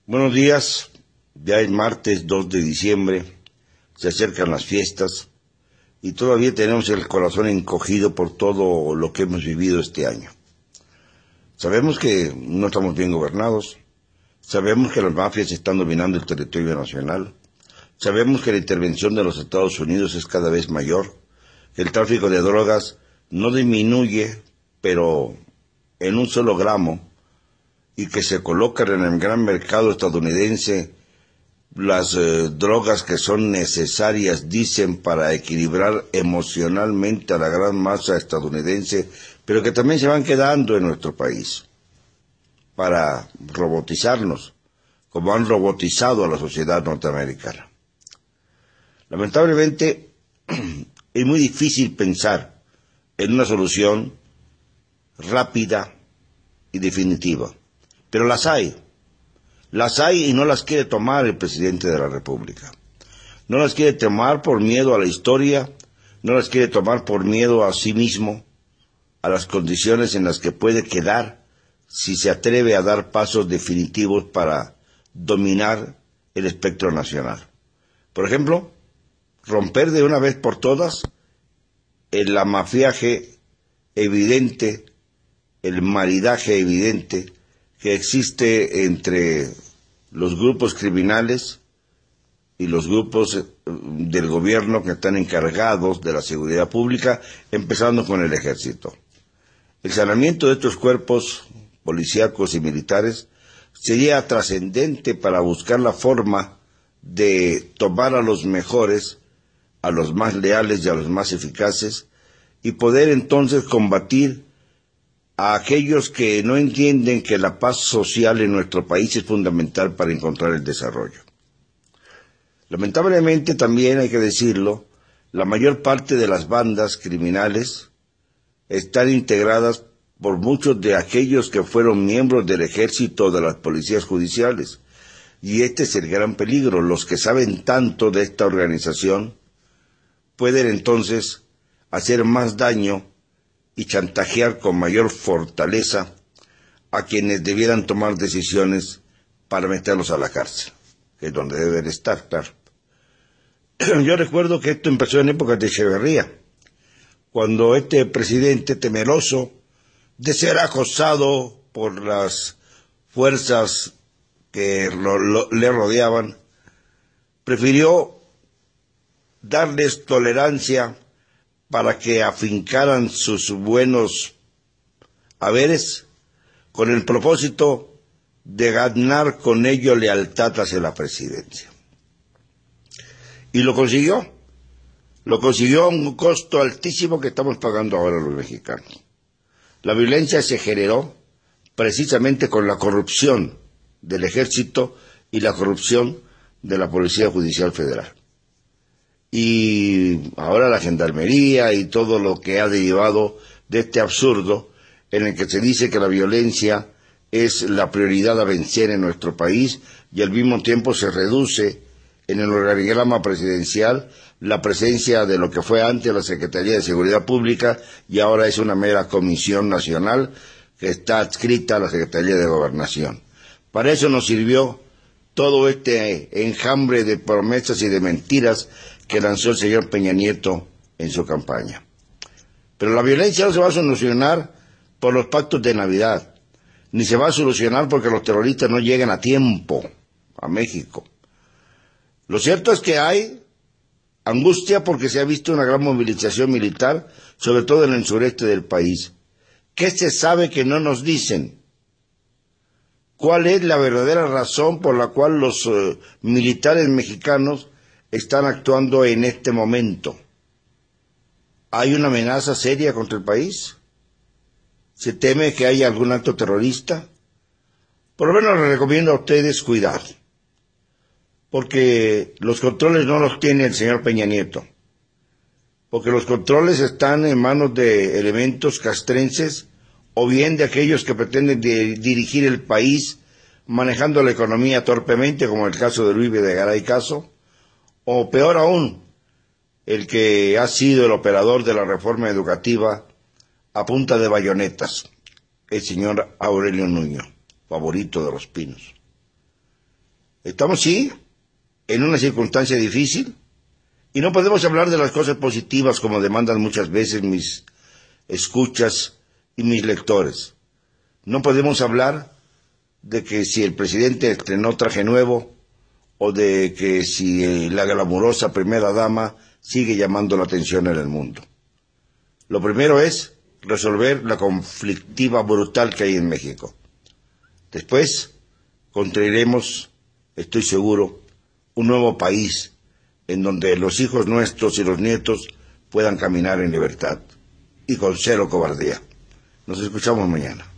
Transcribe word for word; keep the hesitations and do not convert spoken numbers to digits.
Buenos días, ya es martes dos de diciembre, se acercan las fiestas y todavía tenemos el corazón encogido por todo lo que hemos vivido este año. Sabemos que no estamos bien gobernados, sabemos que las mafias están dominando el territorio nacional, sabemos que la intervención de los Estados Unidos es cada vez mayor, que el tráfico de drogas no disminuye, pero en un solo gramo, y que se colocan en el gran mercado estadounidense las eh, drogas que son necesarias, dicen, para equilibrar emocionalmente a la gran masa estadounidense, pero que también se van quedando en nuestro país para robotizarnos, como han robotizado a la sociedad norteamericana. Lamentablemente, es muy difícil pensar en una solución rápida y definitiva. Pero las hay, las hay y no las quiere tomar el presidente de la República. No las quiere tomar por miedo a la historia, no las quiere tomar por miedo a sí mismo, a las condiciones en las que puede quedar si se atreve a dar pasos definitivos para dominar el espectro nacional. Por ejemplo, romper de una vez por todas el amafiaje evidente, el maridaje evidente que existe entre los grupos criminales y los grupos del gobierno que están encargados de la seguridad pública, empezando con el ejército. El saneamiento de estos cuerpos policíacos y militares sería trascendente para buscar la forma de tomar a los mejores, a los más leales y a los más eficaces, y poder entonces combatir a aquellos que no entienden que la paz social en nuestro país es fundamental para encontrar el desarrollo. Lamentablemente, también hay que decirlo, la mayor parte de las bandas criminales están integradas por muchos de aquellos que fueron miembros del ejército o de las policías judiciales. Y este es el gran peligro. Los que saben tanto de esta organización pueden entonces hacer más daño y chantajear con mayor fortaleza a quienes debieran tomar decisiones para meterlos a la cárcel, que es donde deben estar, claro. Yo recuerdo que esto empezó en épocas de Echeverría, cuando este presidente, temeroso de ser acosado por las fuerzas que lo, lo, le rodeaban, prefirió darles tolerancia para que afincaran sus buenos haberes con el propósito de ganar con ello lealtad hacia la presidencia. Y lo consiguió. Lo consiguió a un costo altísimo que estamos pagando ahora los mexicanos. La violencia se generó precisamente con la corrupción del ejército y la corrupción de la Policía Judicial Federal. Y ahora la gendarmería y todo lo que ha derivado de este absurdo en el que se dice que la violencia es la prioridad a vencer en nuestro país y al mismo tiempo se reduce en el organigrama presidencial la presencia de lo que fue antes la Secretaría de Seguridad Pública y ahora es una mera comisión nacional que está adscrita a la Secretaría de Gobernación. Para eso nos sirvió todo este enjambre de promesas y de mentiras que lanzó el señor Peña Nieto en su campaña. Pero la violencia no se va a solucionar por los pactos de Navidad, ni se va a solucionar porque los terroristas no lleguen a tiempo a México. Lo cierto es que hay angustia porque se ha visto una gran movilización militar, sobre todo en el sureste del país. ¿Qué se sabe que no nos dicen? ¿Cuál es la verdadera razón por la cual los uh, militares mexicanos están actuando en este momento? ¿Hay una amenaza seria contra el país? ¿Se teme que haya algún acto terrorista? Por lo menos les recomiendo a ustedes cuidar, porque los controles no los tiene el señor Peña Nieto, porque los controles están en manos de elementos castrenses o bien de aquellos que pretenden de dirigir el país manejando la economía torpemente, como el caso de Luis Videgaray Caso, o peor aún, el que ha sido el operador de la reforma educativa a punta de bayonetas, el señor Aurelio Nuño, favorito de los Pinos. Estamos, sí, en una circunstancia difícil y no podemos hablar de las cosas positivas como demandan muchas veces mis escuchas y mis lectores. No podemos hablar de que si el presidente estrenó traje nuevo o de que si la glamurosa primera dama sigue llamando la atención en el mundo. Lo primero es resolver la conflictiva brutal que hay en México. Después construiremos, estoy seguro, un nuevo país en donde los hijos nuestros y los nietos puedan caminar en libertad y con cero cobardía. Nos escuchamos mañana.